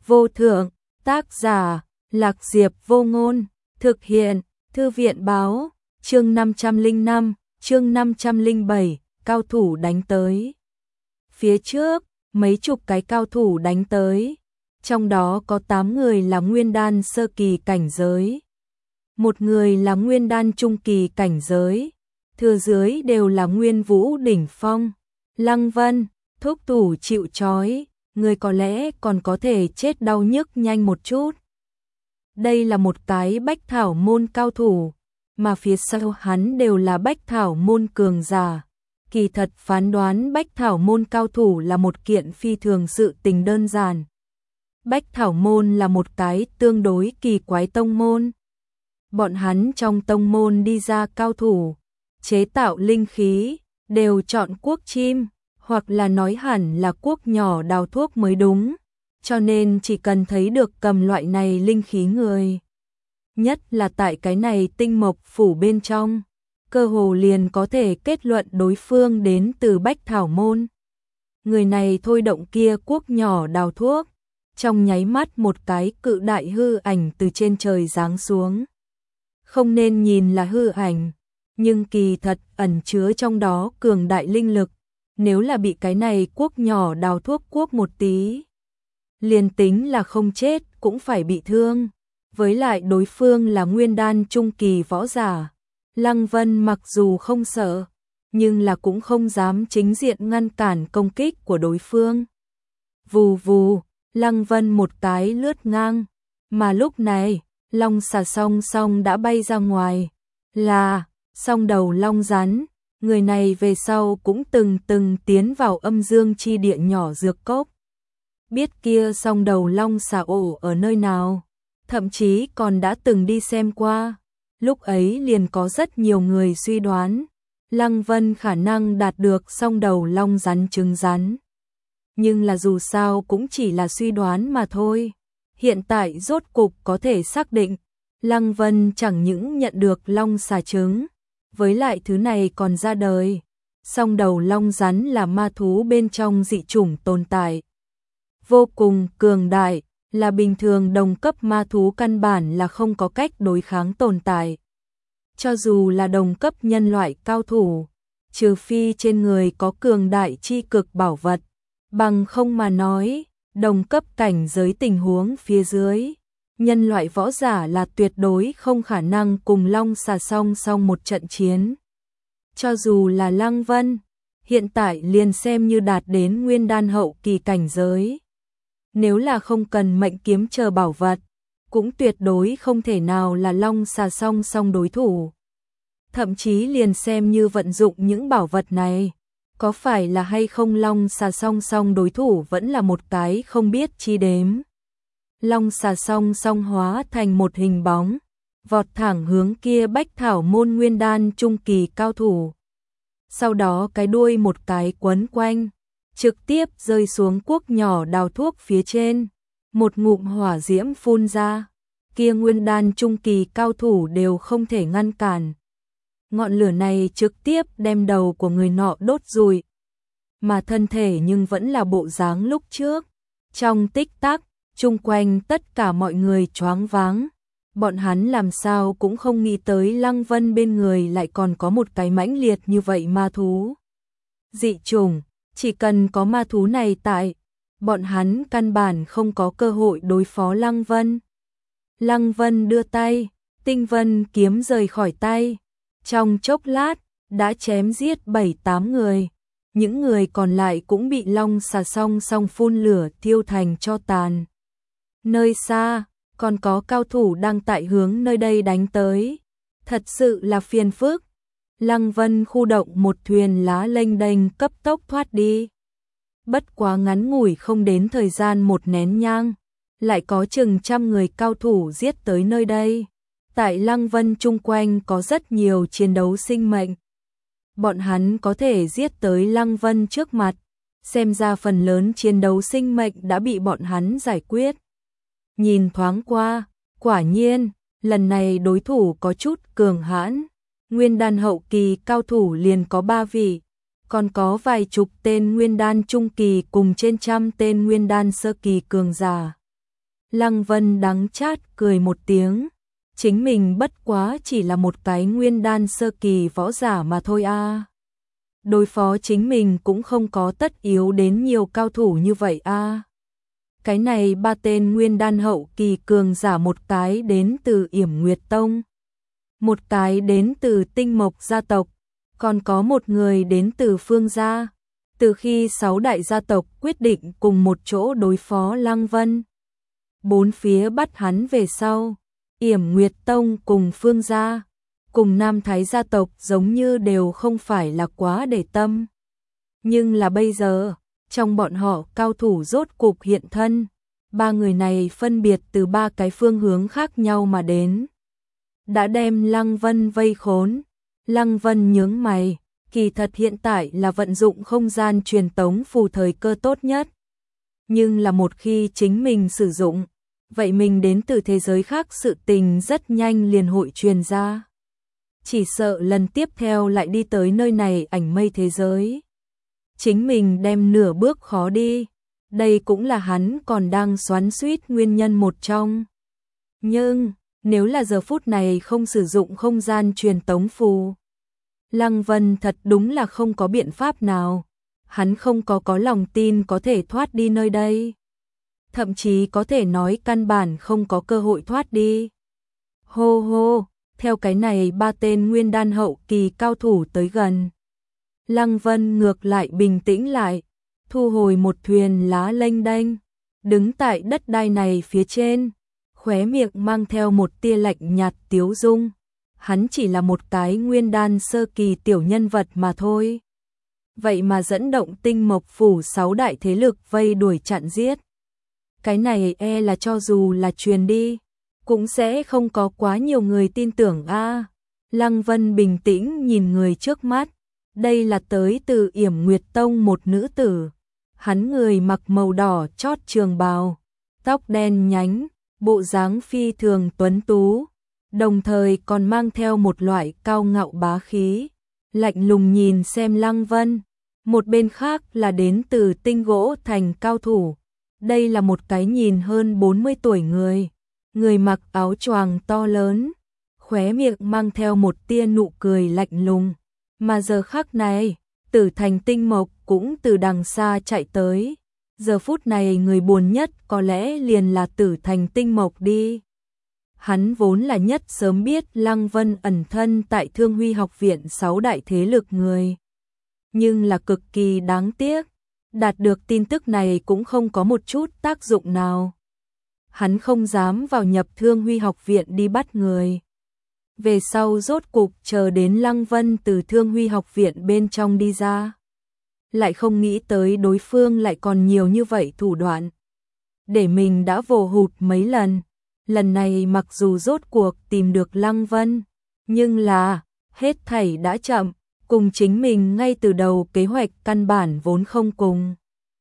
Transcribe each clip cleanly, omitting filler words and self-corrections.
vô thượng, tác giả, Lạc Diệp Vô Ngôn, thực hiện, Thư viện báo, chương 505, chương 507, cao thủ đánh tới. Phía trước, mấy chục cái cao thủ đánh tới, trong đó có 8 người là nguyên đan sơ kỳ cảnh giới, một người là nguyên đan trung kỳ cảnh giới, thừa dưới đều là nguyên vũ đỉnh phong. Lăng Vân, thúc thủ chịu trói, người có lẽ còn có thể chết đau nhức nhanh một chút. Đây là một cái bách thảo môn cao thủ, mà phía sau hắn đều là bách thảo môn cường giả. Kỳ thật phán đoán bách thảo môn cao thủ là một kiện phi thường sự tình đơn giản. Bách thảo môn là một cái tương đối kỳ quái tông môn. Bọn hắn trong tông môn đi ra cao thủ, chế tạo linh khí, đều chọn cuốc chim, hoặc là nói hẳn là cuốc nhỏ đào thuốc mới đúng. Cho nên chỉ cần thấy được cầm loại này linh khí người, nhất là tại cái này tinh mộc phủ bên trong, cơ hồ liền có thể kết luận đối phương đến từ bách thảo môn. Người này thôi động kia cuốc nhỏ đào thuốc, trong nháy mắt một cái cự đại hư ảnh từ trên trời giáng xuống. Không nên nhìn là hư ảnh, nhưng kỳ thật ẩn chứa trong đó cường đại linh lực. Nếu là bị cái này cuốc nhỏ đào thuốc cuốc một tí, liền tính là không chết cũng phải bị thương. Với lại đối phương là nguyên đan trung kỳ võ giả, Lăng Vân mặc dù không sợ, nhưng là cũng không dám chính diện ngăn cản công kích của đối phương. Vù vù, Lăng Vân một cái lướt ngang, mà lúc này, long xà song song đã bay ra ngoài, là song đầu long rắn. Người này về sau cũng từng tiến vào âm dương chi địa nhỏ dược cốc. Biết kia song đầu long xà ổ ở nơi nào, thậm chí còn đã từng đi xem qua. Lúc ấy liền có rất nhiều người suy đoán, Lăng Vân khả năng đạt được song đầu long rắn trứng rắn. Nhưng là dù sao cũng chỉ là suy đoán mà thôi. Hiện tại rốt cục có thể xác định, Lăng Vân chẳng những nhận được long xà trứng, với lại thứ này còn ra đời. Song đầu long rắn là ma thú bên trong dị chủng tồn tại, vô cùng cường đại, là bình thường đồng cấp ma thú căn bản là không có cách đối kháng tồn tại. Cho dù là đồng cấp nhân loại cao thủ, trừ phi trên người có cường đại chi cực bảo vật, bằng không mà nói, đồng cấp cảnh giới tình huống phía dưới, nhân loại võ giả là tuyệt đối không khả năng cùng long xà song song một trận chiến. Cho dù là Lăng Vân, hiện tại liền xem như đạt đến nguyên đan hậu kỳ cảnh giới. Nếu là không cần mệnh kiếm chờ bảo vật, cũng tuyệt đối không thể nào là long xà song song đối thủ. Thậm chí liền xem như vận dụng những bảo vật này, có phải là hay không long xà song song đối thủ vẫn là một cái không biết chi đếm. Long xà song song hóa thành một hình bóng, vọt thẳng hướng kia bách thảo môn nguyên đan trung kỳ cao thủ. Sau đó cái đuôi một cái quấn quanh, trực tiếp rơi xuống cuốc nhỏ đào thuốc phía trên, một ngụm hỏa diễm phun ra, kia nguyên đan trung kỳ cao thủ đều không thể ngăn cản. Ngọn lửa này trực tiếp đem đầu của người nọ đốt rụi, mà thân thể nhưng vẫn là bộ dáng lúc trước. Trong tích tắc, chung quanh tất cả mọi người choáng váng, bọn hắn làm sao cũng không nghĩ tới Lăng Vân bên người lại còn có một cái mãnh liệt như vậy ma thú. Dị chủng, chỉ cần có ma thú này tại, bọn hắn căn bản không có cơ hội đối phó Lăng Vân. Lăng Vân đưa tay, tinh vân kiếm rời khỏi tay, trong chốc lát, đã chém giết 7-8 người. Những người còn lại cũng bị long xà song song phun lửa thiêu thành tro tàn. Nơi xa, còn có cao thủ đang tại hướng nơi đây đánh tới. Thật sự là phiền phức. Lăng Vân khu động một thuyền lá lênh đênh cấp tốc thoát đi. Bất quá ngắn ngủi không đến thời gian một nén nhang, lại có chừng trăm người cao thủ giết tới nơi đây. Tại Lăng Vân chung quanh có rất nhiều chiến đấu sinh mệnh. Bọn hắn có thể giết tới Lăng Vân trước mặt, xem ra phần lớn chiến đấu sinh mệnh đã bị bọn hắn giải quyết. Nhìn thoáng qua, quả nhiên, lần này đối thủ có chút cường hãn. Nguyên đan hậu kỳ cao thủ liền có 3 vị, còn có vài chục tên nguyên đan trung kỳ cùng trên trăm tên nguyên đan sơ kỳ cường giả. Lăng Vân đắng chát cười một tiếng, chính mình bất quá chỉ là một cái nguyên đan sơ kỳ võ giả mà thôi a. Đối phó chính mình cũng không có tất yếu đến nhiều cao thủ như vậy a. Cái này ba tên nguyên đan hậu kỳ cường giả, một cái đến từ Yểm Nguyệt Tông, một cái đến từ Tinh Mộc gia tộc, còn có một người đến từ Phương gia. Từ khi 6 đại gia tộc quyết định cùng một chỗ đối phó Lăng Vân, bốn phía bắt hắn về sau, Yểm Nguyệt Tông cùng Phương gia, cùng Nam Thái gia tộc giống như đều không phải là quá để tâm. Nhưng là bây giờ, trong bọn họ cao thủ rốt cục hiện thân, ba người này phân biệt từ ba cái phương hướng khác nhau mà đến, đã đem Lăng Vân vây khốn. Lăng Vân nhướng mày, kỳ thật hiện tại là vận dụng không gian truyền tống phù thời cơ tốt nhất. Nhưng là một khi chính mình sử dụng, vậy mình đến từ thế giới khác sự tình rất nhanh liền hội truyền ra. Chỉ sợ lần tiếp theo lại đi tới nơi này ảnh mây thế giới, chính mình đem nửa bước khó đi. Đây cũng là hắn còn đang xoắn xuýt nguyên nhân một trong. Nhưng, nếu là giờ phút này không sử dụng không gian truyền tống phù, Lăng Vân thật đúng là không có biện pháp nào. Hắn không có lòng tin có thể thoát đi nơi đây. Thậm chí có thể nói căn bản không có cơ hội thoát đi. Hô hô, theo cái này ba tên nguyên đan hậu kỳ cao thủ tới gần, Lăng Vân ngược lại bình tĩnh lại, thu hồi một thuyền lá lênh đênh, đứng tại đất đai này phía trên, khóe miệng mang theo một tia lạnh nhạt tiếu dung. Hắn chỉ là một cái nguyên đan sơ kỳ tiểu nhân vật mà thôi. Vậy mà dẫn động Tinh Mộc phủ 6 đại thế lực vây đuổi chặn giết. Cái này là cho dù là truyền đi, cũng sẽ không có quá nhiều người tin tưởng a. Lăng Vân bình tĩnh nhìn người trước mắt, đây là tới từ Yểm Nguyệt Tông một nữ tử. Hắn người mặc màu đỏ chót trường bào, tóc đen nhánh, bộ dáng phi thường tuấn tú, đồng thời còn mang theo một loại cao ngạo bá khí, lạnh lùng nhìn xem Lăng Vân. Một bên khác là đến từ Tinh Gỗ Thành cao thủ. Đây là một cái nhìn hơn 40 tuổi người mặc áo choàng to lớn, khóe miệng mang theo một tia nụ cười lạnh lùng. Mà giờ khắc này, Tử Thành Tinh Mộc cũng từ đằng xa chạy tới. Giờ phút này người buồn nhất có lẽ liền là Tử Thành Tinh Mộc đi. Hắn vốn là nhất sớm biết Lăng Vân ẩn thân tại Thương Huy học viện 6 đại thế lực người. Nhưng là cực kỳ đáng tiếc, đạt được tin tức này cũng không có một chút tác dụng nào. Hắn không dám vào nhập Thương Huy học viện đi bắt người. Về sau rốt cục chờ đến Lăng Vân từ Thương Huy học viện bên trong đi ra, lại không nghĩ tới đối phương lại còn nhiều như vậy thủ đoạn. Để mình đã vồ hụt mấy lần. Lần này mặc dù rốt cuộc tìm được Lăng Vân, nhưng là hết thảy đã chậm, cùng chính mình ngay từ đầu kế hoạch căn bản vốn không cùng.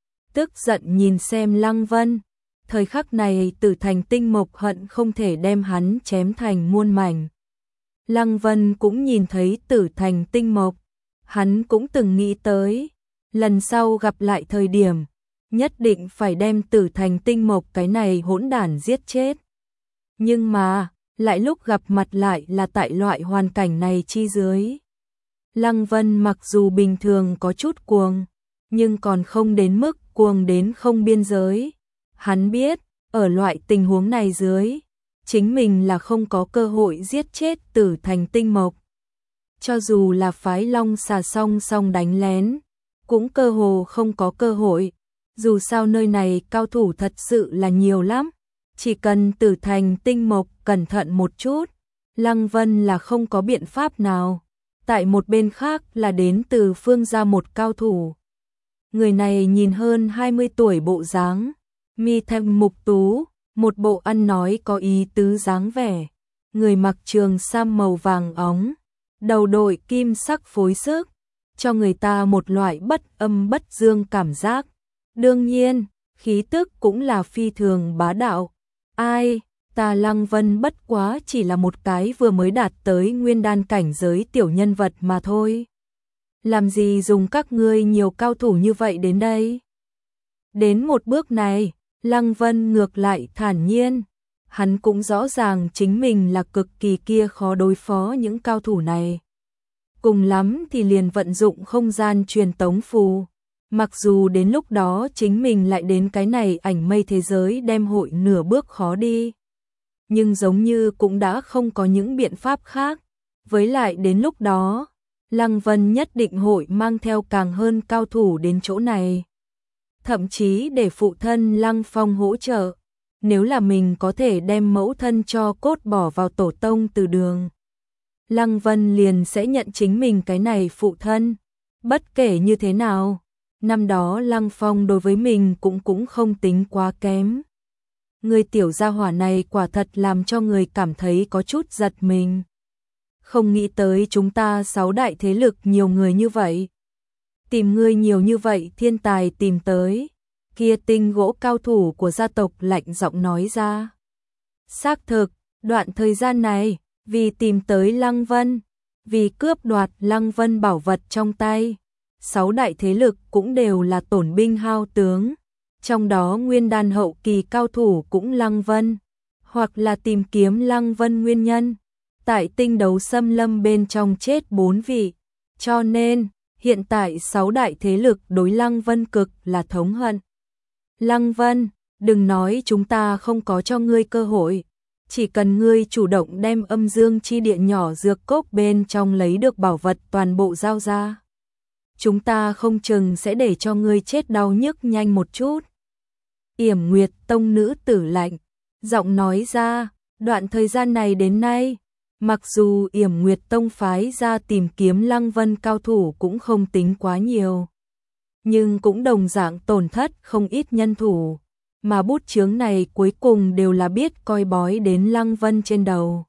Tức giận nhìn xem Lăng Vân, thời khắc này Tử Thành Tinh Mộc hận không thể đem hắn chém thành muôn mảnh. Lăng Vân cũng nhìn thấy Tử Thành Tinh Mộc, hắn cũng từng nghĩ tới, lần sau gặp lại thời điểm, nhất định phải đem Tử Thành Tinh Mộc cái này hỗn đản giết chết. Nhưng mà, lại lúc gặp mặt lại là tại loại hoàn cảnh này chi dưới. Lăng Vân mặc dù bình thường có chút cuồng, nhưng còn không đến mức cuồng đến không biên giới. Hắn biết, ở loại tình huống này dưới, chính mình là không có cơ hội giết chết Tử Thành Tinh Mộc. Cho dù là phái Long Xà song song đánh lén, cũng cơ hồ không có cơ hội. Dù sao nơi này cao thủ thật sự là nhiều lắm. Chỉ cần Tử Thành Tinh Mộc cẩn thận một chút, Lăng Vân là không có biện pháp nào. Tại một bên khác là đến từ Phương gia một cao thủ. Người này nhìn hơn 20 tuổi bộ dáng, mi thanh mục tú, một bộ ăn nói có ý tứ dáng vẻ. Người mặc trường sam màu vàng óng, đầu đội kim sắc phối sức, cho người ta một loại bất âm bất dương cảm giác. Đương nhiên, khí tức cũng là phi thường bá đạo. Ai, ta Lăng Vân bất quá chỉ là một cái vừa mới đạt tới nguyên đan cảnh giới tiểu nhân vật mà thôi. Làm gì dùng các ngươi nhiều cao thủ như vậy đến đây? Đến một bước này, Lăng Vân ngược lại thản nhiên, hắn cũng rõ ràng chính mình là cực kỳ kia khó đối phó những cao thủ này. Cùng lắm thì liền vận dụng không gian truyền tống phù, mặc dù đến lúc đó chính mình lại đến cái này ảnh mây thế giới đem hội nửa bước khó đi. Nhưng giống như cũng đã không có những biện pháp khác, với lại đến lúc đó, Lăng Vân nhất định hội mang theo càng hơn cao thủ đến chỗ này. Thậm chí để phụ thân Lăng Phong hỗ trợ, nếu là mình có thể đem mẫu thân cho cốt bỏ vào tổ tông từ đường. Lăng Vân liền sẽ nhận chính mình cái này phụ thân, bất kể như thế nào, năm đó Lăng Phong đối với mình cũng không tính quá kém. Người tiểu gia hỏa này quả thật làm cho người cảm thấy có chút giật mình. Không nghĩ tới chúng ta 6 đại thế lực nhiều người như vậy. Tìm ngươi nhiều như vậy thiên tài tìm tới. Kia tinh gỗ cao thủ của gia tộc lạnh giọng nói ra. Xác thực, đoạn thời gian này, vì tìm tới Lăng Vân, vì cướp đoạt Lăng Vân bảo vật trong tay, 6 đại thế lực cũng đều là tổn binh hao tướng. Trong đó nguyên đan hậu kỳ cao thủ cũng Lăng Vân, hoặc là tìm kiếm Lăng Vân nguyên nhân. Tại tinh đấu xâm lâm bên trong chết 4 vị, cho nên hiện tại 6 đại thế lực đối Lăng Vân cực là thống hận. Lăng Vân, đừng nói chúng ta không có cho ngươi cơ hội, chỉ cần ngươi chủ động đem âm dương chi địa nhỏ dược cốc bên trong lấy được bảo vật toàn bộ giao ra. Chúng ta không chừng sẽ để cho ngươi chết đau nhức nhanh một chút. Yểm Nguyệt Tông nữ tử lạnh, giọng nói ra, đoạn thời gian này đến nay, mặc dù Yểm Nguyệt Tông phái ra tìm kiếm Lăng Vân cao thủ cũng không tính quá nhiều, nhưng cũng đồng dạng tổn thất không ít nhân thủ, mà bút chướng này cuối cùng đều là biết coi bói đến Lăng Vân trên đầu.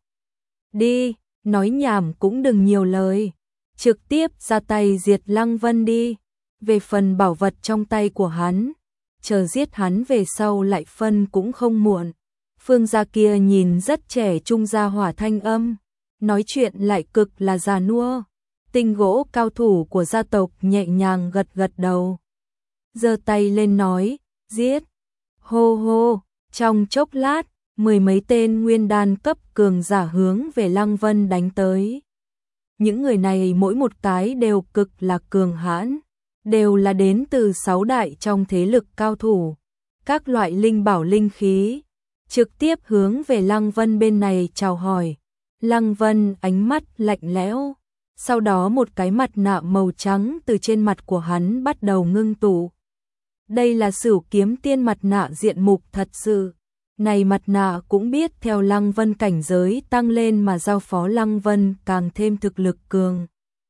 Đi, nói nhảm cũng đừng nhiều lời, trực tiếp ra tay diệt Lăng Vân đi, về phần bảo vật trong tay của hắn, chờ giết hắn về sau lại phân cũng không muộn. Phương gia kia nhìn rất trẻ trung gia hỏa thanh âm, nói chuyện lại cực là già nua. Tinh gỗ cao thủ của gia tộc nhẹ nhàng gật gật đầu, giơ tay lên nói, giết. Hô hô, trong chốc lát, 10 mấy tên nguyên đan cấp cường giả hướng về Lăng Vân đánh tới. Những người này mỗi một cái đều cực là cường hãn, đều là đến từ 6 đại trong thế lực cao thủ, các loại linh bảo linh khí, trực tiếp hướng về Lăng Vân bên này chào hỏi. Lăng Vân ánh mắt lạnh lẽo, sau đó một cái mặt nạ màu trắng từ trên mặt của hắn bắt đầu ngưng tụ. Đây là Sửu Kiếm Tiên mặt nạ diện mục thật sự. Này mặt nạ cũng biết theo Lăng Vân cảnh giới tăng lên mà giao phó Lăng Vân càng thêm thực lực cường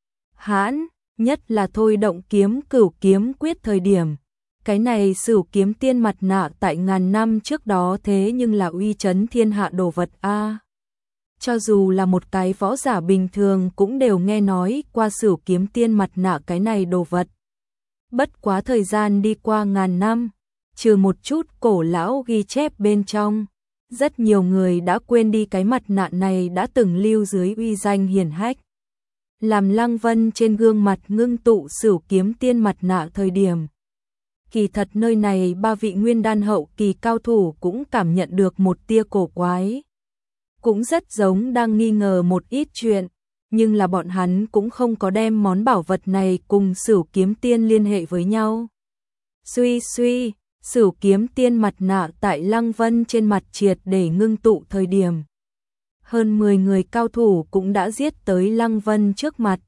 hãn, nhất là thôi động kiếm Cửu Kiếm Quyết thời điểm. Cái này Sửu Kiếm Tiên mặt nạ tại ngàn năm trước đó thế nhưng là uy chấn thiên hạ đồ vật a. Cho dù là một cái võ giả bình thường cũng đều nghe nói qua Sửu Kiếm Tiên mặt nạ cái này đồ vật. Bất quá thời gian đi qua ngàn năm, trừ một chút cổ lão ghi chép bên trong, rất nhiều người đã quên đi cái mặt nạ này đã từng lưu dưới uy danh hiển hách. Làm Lăng Vân trên gương mặt ngưng tụ Sửu Kiếm Tiên mặt nạ thời điểm. Kỳ thật nơi này 3 vị nguyên đan hậu kỳ cao thủ cũng cảm nhận được một tia cổ quái. Cũng rất giống đang nghi ngờ một ít chuyện, nhưng là bọn hắn cũng không có đem món bảo vật này cùng Sửu Kiếm Tiên liên hệ với nhau. Suy suy, Sửu Kiếm Tiên mặt nạ tại Lăng Vân trên mặt triệt để ngưng tụ thời điểm. Hơn 10 người cao thủ cũng đã giết tới Lăng Vân trước mặt.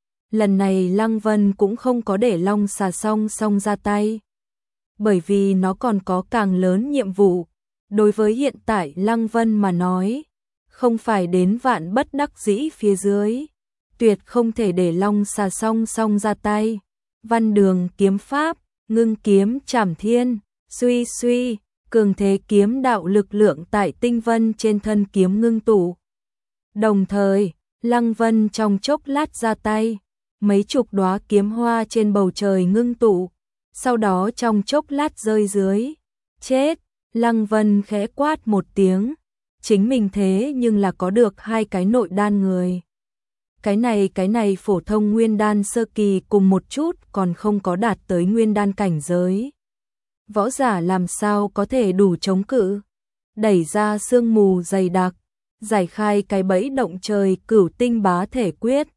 Lần này Lăng Vân cũng không có để Long Xà song song ra tay, bởi vì nó còn có càng lớn nhiệm vụ. Đối với hiện tại Lăng Vân mà nói, không phải đến vạn bất đắc dĩ phía dưới, tuyệt không thể để Long Xà song song ra tay. Văn Đường kiếm pháp, ngưng kiếm trảm thiên, suy suy, cường thế kiếm đạo lực lượng tại tinh vân trên thân kiếm ngưng tụ. Đồng thời, Lăng Vân trong chốc lát ra tay, mấy chục đóa kiếm hoa trên bầu trời ngưng tụ, sau đó trong chốc lát rơi dưới. Chết, Lăng Vân khẽ quát một tiếng, chính mình thế nhưng là có được 2 cái nội đan người. Cái này phổ thông nguyên đan sơ kỳ cùng một chút còn không có đạt tới nguyên đan cảnh giới. võ giả làm sao có thể đủ chống cự. Đẩy ra sương mù dày đặc, giải khai cái bẫy động trời Cửu Tinh Bá Thể Quyết,